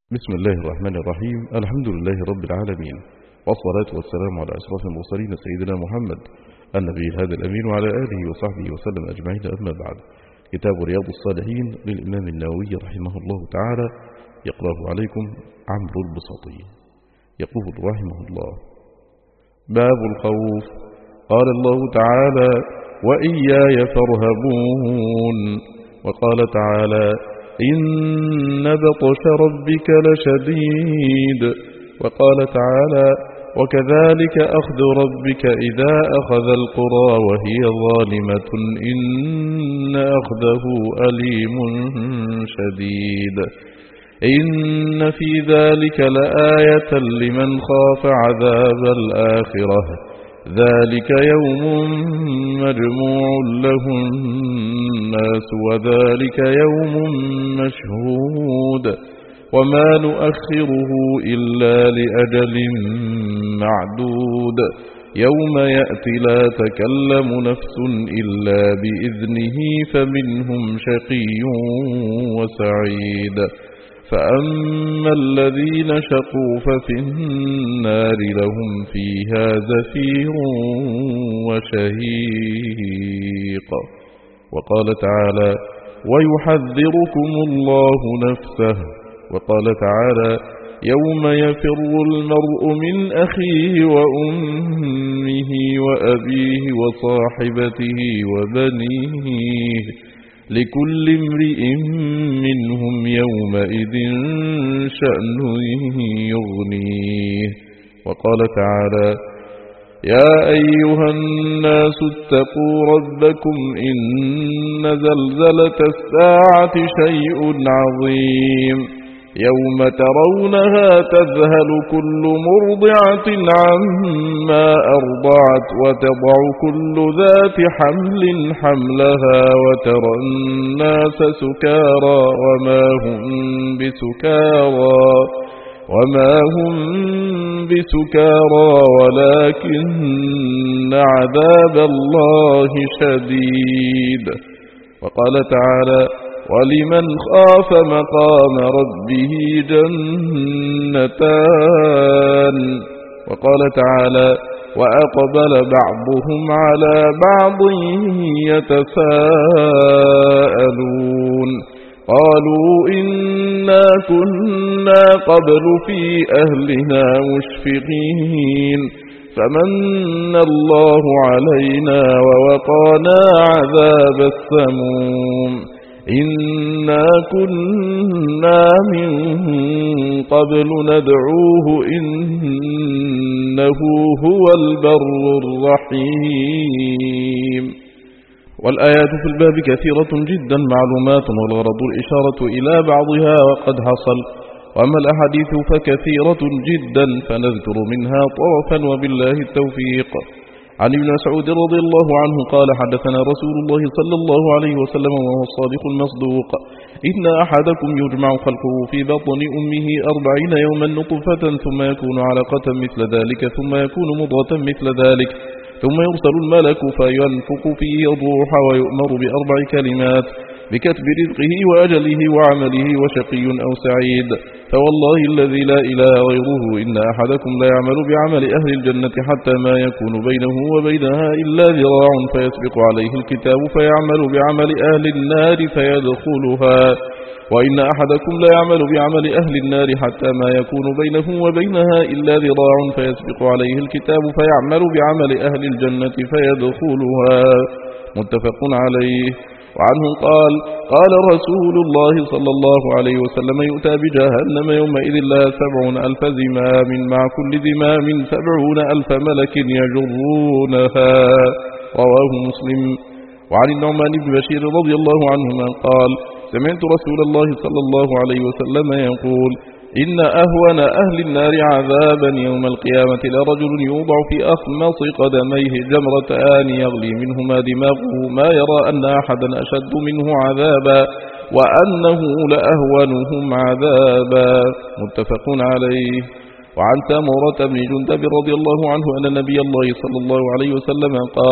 بسم الله الرحمن الرحيم. الحمد لله رب العالمين، والصلاة والسلام على أشرف المرسلين سيدنا محمد النبي الهادي الأمين وعلى آله وصحبه وسلم أجمعين. أما بعد، كتاب رياض الصالحين للإمام النووي رحمه الله تعالى يقرأه عليكم عمرو البساطي. يقول رحمه الله: باب الخوف. قال الله تعالى: وإياي فارهبون. وقال تعالى: إن بطش ربك لشديد. وقال تعالى: وكذلك أخذ ربك إذا أخذ القرى وهي ظالمة إن أخذه أليم شديد. إن في ذلك لآية لمن خاف عذاب الآخرة، ذلك يوم مجموع له الناس وذلك يوم مشهود، وما نؤخره إلا لأجل معدود. يوم يأتي لا تكلم نفس إلا بإذنه فمنهم شقي وسعيد. فأما الذين شقوا ففي النار لهم فيها زفير وشهيق. وقال تعالى: ويحذركم الله نفسه. وقال تعالى: يوم يفر المرء من أخيه وأمه وأبيه وصاحبته وبنيه لكل امرئ منهم يومئذ شأن يغنيه. وقال تعالى: يا أيها الناس اتقوا ربكم إن زلزلة الساعة شيء عظيم، يوم ترونها تذهل كل مرضعة عما أرضعت وتضع كل ذات حمل حملها وترى الناس سكارى وما هم بسكارى ولكن عذاب الله شديد. وقال تعالى: ولمن خاف مقام ربه جنتان. وقال تعالى: وأقبل بعضهم على بعض يتساءلون قالوا إنا كنا قبل في أهلنا مشفقين فمن الله علينا ووقانا عذاب السموم إنا كنا من قبل ندعوه إنه هو البر الرحيم. والآيات في الباب كثيرة جدا معلومات، والغرض الإشارة إلى بعضها وقد حصل. وأما الأحاديث فكثيرة جدا فنذكر منها طرفا وبالله التوفيق. عن ابن مسعود رضي الله عنه قال: حدثنا رسول الله صلى الله عليه وسلم وهو الصادق المصدوق: إن أحدكم يجمع خلقه في بطن أمه 40 يوما نطفة ثم يكون علقة مثل ذلك ثم يكون مضغة مثل ذلك ثم يرسل الملك فينفق فيه الروح ويؤمر ب4 كلمات: بكتب رزقه وأجله وعمله وشقي أو سعيد. فوالله الذي لا إله غيره إن أحدكم لا يعمل بعمل أهل الجنة حتى ما يكون بينه وبينها إلا ذراع فيسبق عليه الكتاب فيعمل بعمل أهل النار فيدخلها، وإن أحدكم لا يعمل بعمل أهل النار حتى ما يكون بينه وبينها إلا ذراع فيسبق عليه الكتاب فيعمل بعمل أهل الجنة فيدخلها. متفق عليه. وعنه قال: قال رسول الله صلى الله عليه وسلم: يؤتى بجهنم يومئذ لها 70,000 زمام مع كل زمام 70,000 ملك يجرونها. رواه مسلم. وعن النعمان بن بشير رضي الله عنهما قال: سمعت رسول الله صلى الله عليه وسلم يقول: إن أهون أهل النار عذابا يوم القيامة لرجل يوضع في أخمص قدميه جمرتان يغلي منهما دماغه ما يرى أن أحدا أشد منه عذابا وأنه لأهونهم عذابا. متفق عليه. وعن سمرة بن جندب رضي الله عنه أن نبي الله صلى الله عليه وسلم قال: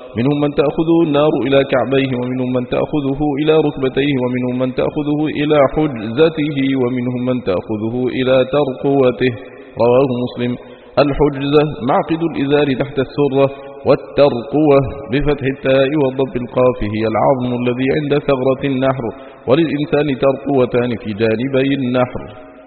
منهم من تأخذه النار إلى كعبيه ومنهم من تأخذه إلى ركبتيه ومنهم من تأخذه إلى حجزته ومنهم من تأخذه إلى ترقوته. رواه مسلم. الحجزة معقد الإزار تحت السرة، والترقوة بفتح التاء والضب القاف هي العظم الذي عند ثغرة النحر، وللإنسان ترقوتان في جانبي النحر.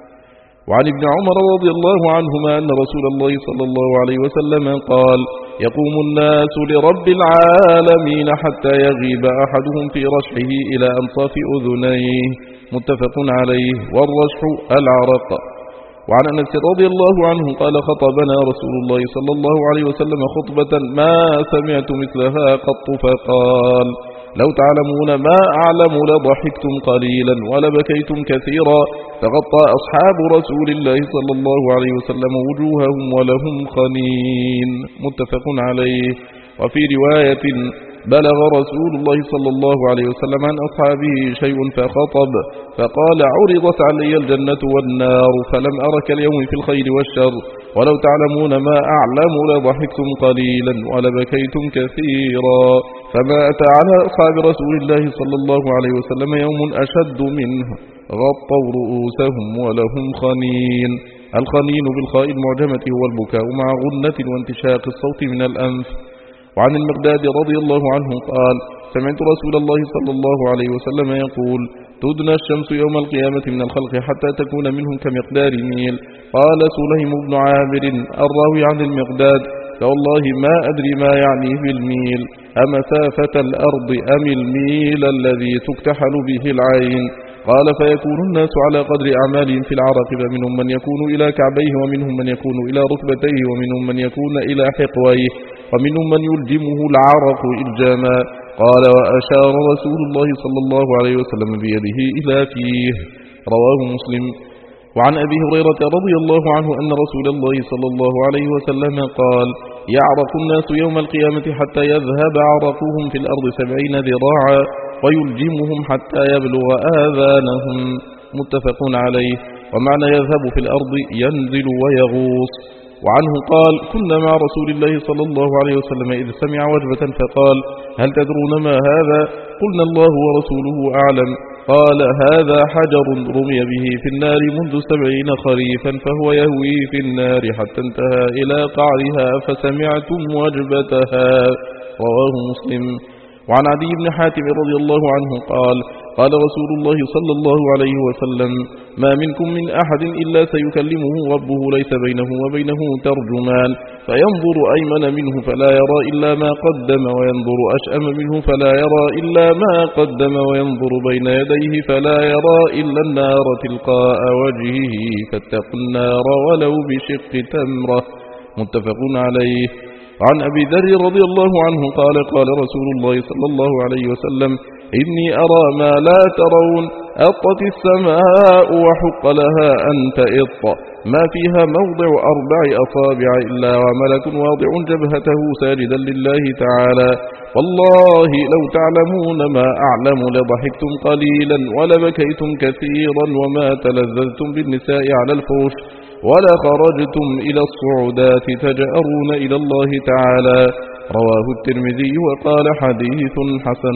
وعن ابن عمر رضي الله عنهما أن رسول الله صلى الله عليه وسلم قال: يقوم الناس لرب العالمين حتى يغيب أحدهم في رشحه إلى أنصاف أذنيه. متفق عليه. والرشح العرق. وعن أنس رضي الله عنه قال: خطبنا رسول الله صلى الله عليه وسلم خطبة ما سمعت مثلها قط، فقال: لو تعلمون ما أعلم لضحكتم قليلا ولبكيتم كثيرا. تغطى أصحاب رسول الله صلى الله عليه وسلم وجوههم ولهم خنين. متفق عليه. وفي رواية: بلغ رسول الله صلى الله عليه وسلم عن أصحابه شيء فخطب فقال: عرضت علي الجنة والنار فلم أرك اليوم في الخير والشر، ولو تعلمون ما أعلم لضحكتم قليلا ولبكيتم كثيرا. فما أتى على أصحاب رسول الله صلى الله عليه وسلم يوم أشد منه، غطوا رؤوسهم ولهم خنين. الخنين بالخاء المعجمة هو البكاء مع غنة وانتشاق الصوت من الأنف. وعن المقداد رضي الله عنه قال: سمعت رسول الله صلى الله عليه وسلم يقول: تدنى الشمس يوم القيامة من الخلق حتى تكون منهم كمقدار ميل. قال سليم بن عامر الراوي عن المقداد: فوالله ما أدري ما يعني بالميل، أمسافة الأرض أم الميل الذي تكتحل به العين؟ قال: فيكون الناس على قدر أعمالهم في العرق، فمنهم من يكون إلى كعبيه ومنهم من يكون إلى ركبتيه ومنهم من يكون إلى حقويه ومنهم من يلجمه العرق إلجاما. قال: وأشار رسول الله صلى الله عليه وسلم بيده إلى فيه. رواه مسلم. وعن أبي هريرة رضي الله عنه أن رسول الله صلى الله عليه وسلم قال: يعرق الناس يوم القيامة حتى يذهب عرقهم في الأرض 70 ذراعا ويلجمهم حتى يبلغ آذانهم. متفق عليه. ومعنى يذهب في الأرض ينزل ويغوص. وعنه قال: كنا مع رسول الله صلى الله عليه وسلم إذ سمع وجبة فقال: هل تدرون ما هذا؟ قلنا: الله ورسوله أعلم. قال: هذا حجر رمي به في النار منذ 70 خريفا فهو يهوي في النار حتى انتهى إلى قعرها فسمعتم وجبتها. رواه مسلم. وعن عدي بن حاتم رضي الله عنه قال: قال رسول الله صلى الله عليه وسلم: ما منكم من أحد إلا سيكلمه ربه ليس بينه وبينه ترجمان، فينظر أيمن منه فلا يرى إلا ما قدم، وينظر أشأم منه فلا يرى إلا ما قدم، وينظر بين يديه فلا يرى إلا النار تلقاء وجهه، فاتقوا النار ولو بشق تمرة. متفق عليه. عن أبي ذر رضي الله عنه قال: قال رسول الله صلى الله عليه وسلم: إني أرى ما لا ترون، أطت السماء وحق لها أن تئط، ما فيها موضع 4 أصابع إلا وملك واضع جبهته ساجدا لله تعالى. والله لو تعلمون ما أعلم لضحكتم قليلا ولبكيتم كثيرا وما تلذذتم بالنساء على الفرش ولا خرجتم إلى الصعودات تجأرون إلى الله تعالى. رواه الترمذي وقال: حديث حسن.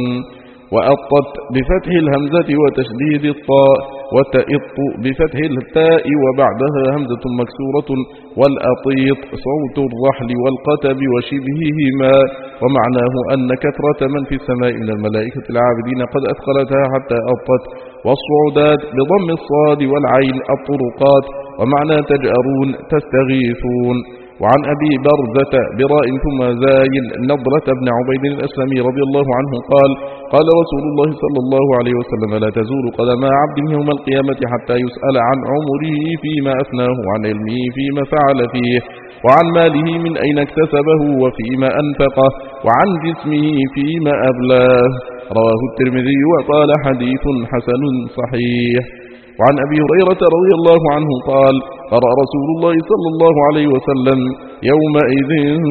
وأطت بفتح الهمزة وتشديد الطاء، وتئط بفتح التاء وبعدها همزة مكسورة، والأطيط صوت الرحل والقتب وشبههما. ومعناه أن كثرة من في السماء من الملائكة العابدين قد أثقلتها حتى أطت. والصعودات بضم الصاد والعين الطرقات. ومعنى تجأرون تستغيثون. وعن أبي برزة براء ثم زاين نضرة بن عبيد الأسلمي رضي الله عنه قال: قال رسول الله صلى الله عليه وسلم: لا تزول قدم عبد يوم القيامة حتى يسأل عن عمره فيما أفناه، وعن علمه فيما فعل فيه، وعن ماله من أين اكتسبه وفيما أنفقه، وعن جسمه فيما أبلاه. رواه الترمذي وقال: حديث حسن صحيح. وعن أبي هريرة رضي الله عنه قال: قرأ رسول الله صلى الله عليه وسلم: يومئذ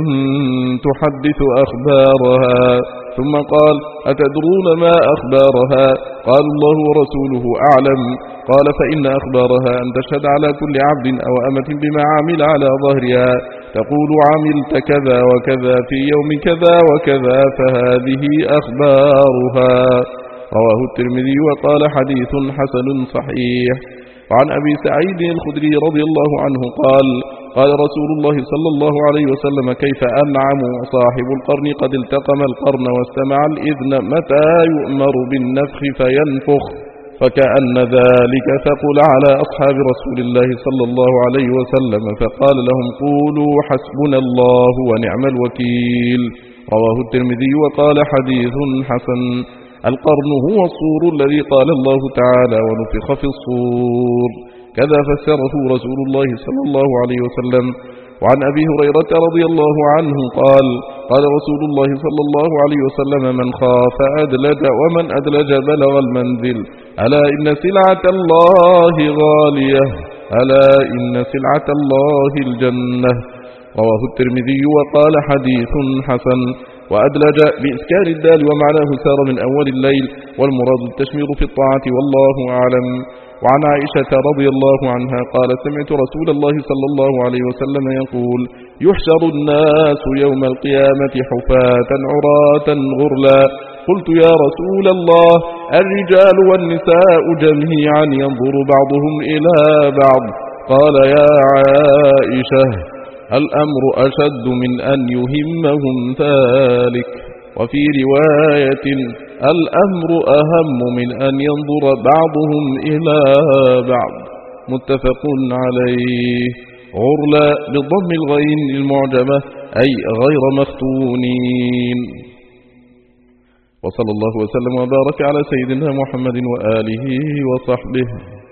تحدث أخبارها، ثم قال: أتدرون ما أخبارها؟ قال: الله ورسوله أعلم. قال: فإن أخبارها أن تشهد على كل عبد أو أمة بما عمل على ظهرها، تقول عملت كذا وكذا في يوم كذا وكذا فهذه أخبارها. رواه الترمذي وقال حديث حسن صحيح. وعن أبي سعيد الخدري رضي الله عنه قال قال رسول الله صلى الله عليه وسلم كيف أنعم صاحب القرن قد التقم القرن واستمع الإذن متى يؤمر بالنفخ فينفخ فكأن ذلك ثقل على أصحاب رسول الله صلى الله عليه وسلم فقال لهم قولوا حسبنا الله ونعم الوكيل. رواه الترمذي وقال حديث حسن. القرن هو الصور الذي قال الله تعالى ونفخ في الصور، كذا فسره رسول الله صلى الله عليه وسلم. وعن أبي هريرة رضي الله عنه قال قال رسول الله صلى الله عليه وسلم من خاف أدلج ومن أدلج بلغ المنزل. ألا إن سلعة الله غالية، ألا إن سلعة الله الجنة. رواه الترمذي وقال حديث حسن. وأدلج بإسكان الدال ومعناه سار من أول الليل، والمراد التشمير في الطاعة والله أعلم. وعن عائشة رضي الله عنها قال سمعت رسول الله صلى الله عليه وسلم يقول يحشر الناس يوم القيامة حفاة عراة غرلا. قلت يا رسول الله الرجال والنساء جميعا ينظر بعضهم إلى بعض؟ قال يا عائشة الأمر أشد من أن يهمهم ذلك. وفي رواية الأمر أهم من أن ينظر بعضهم إلى بعض. متفق عليه. غرلا بالضم الغين المعجمة أي غير مختونين. وصلى الله وسلم وبارك على سيدنا محمد وآله وصحبه.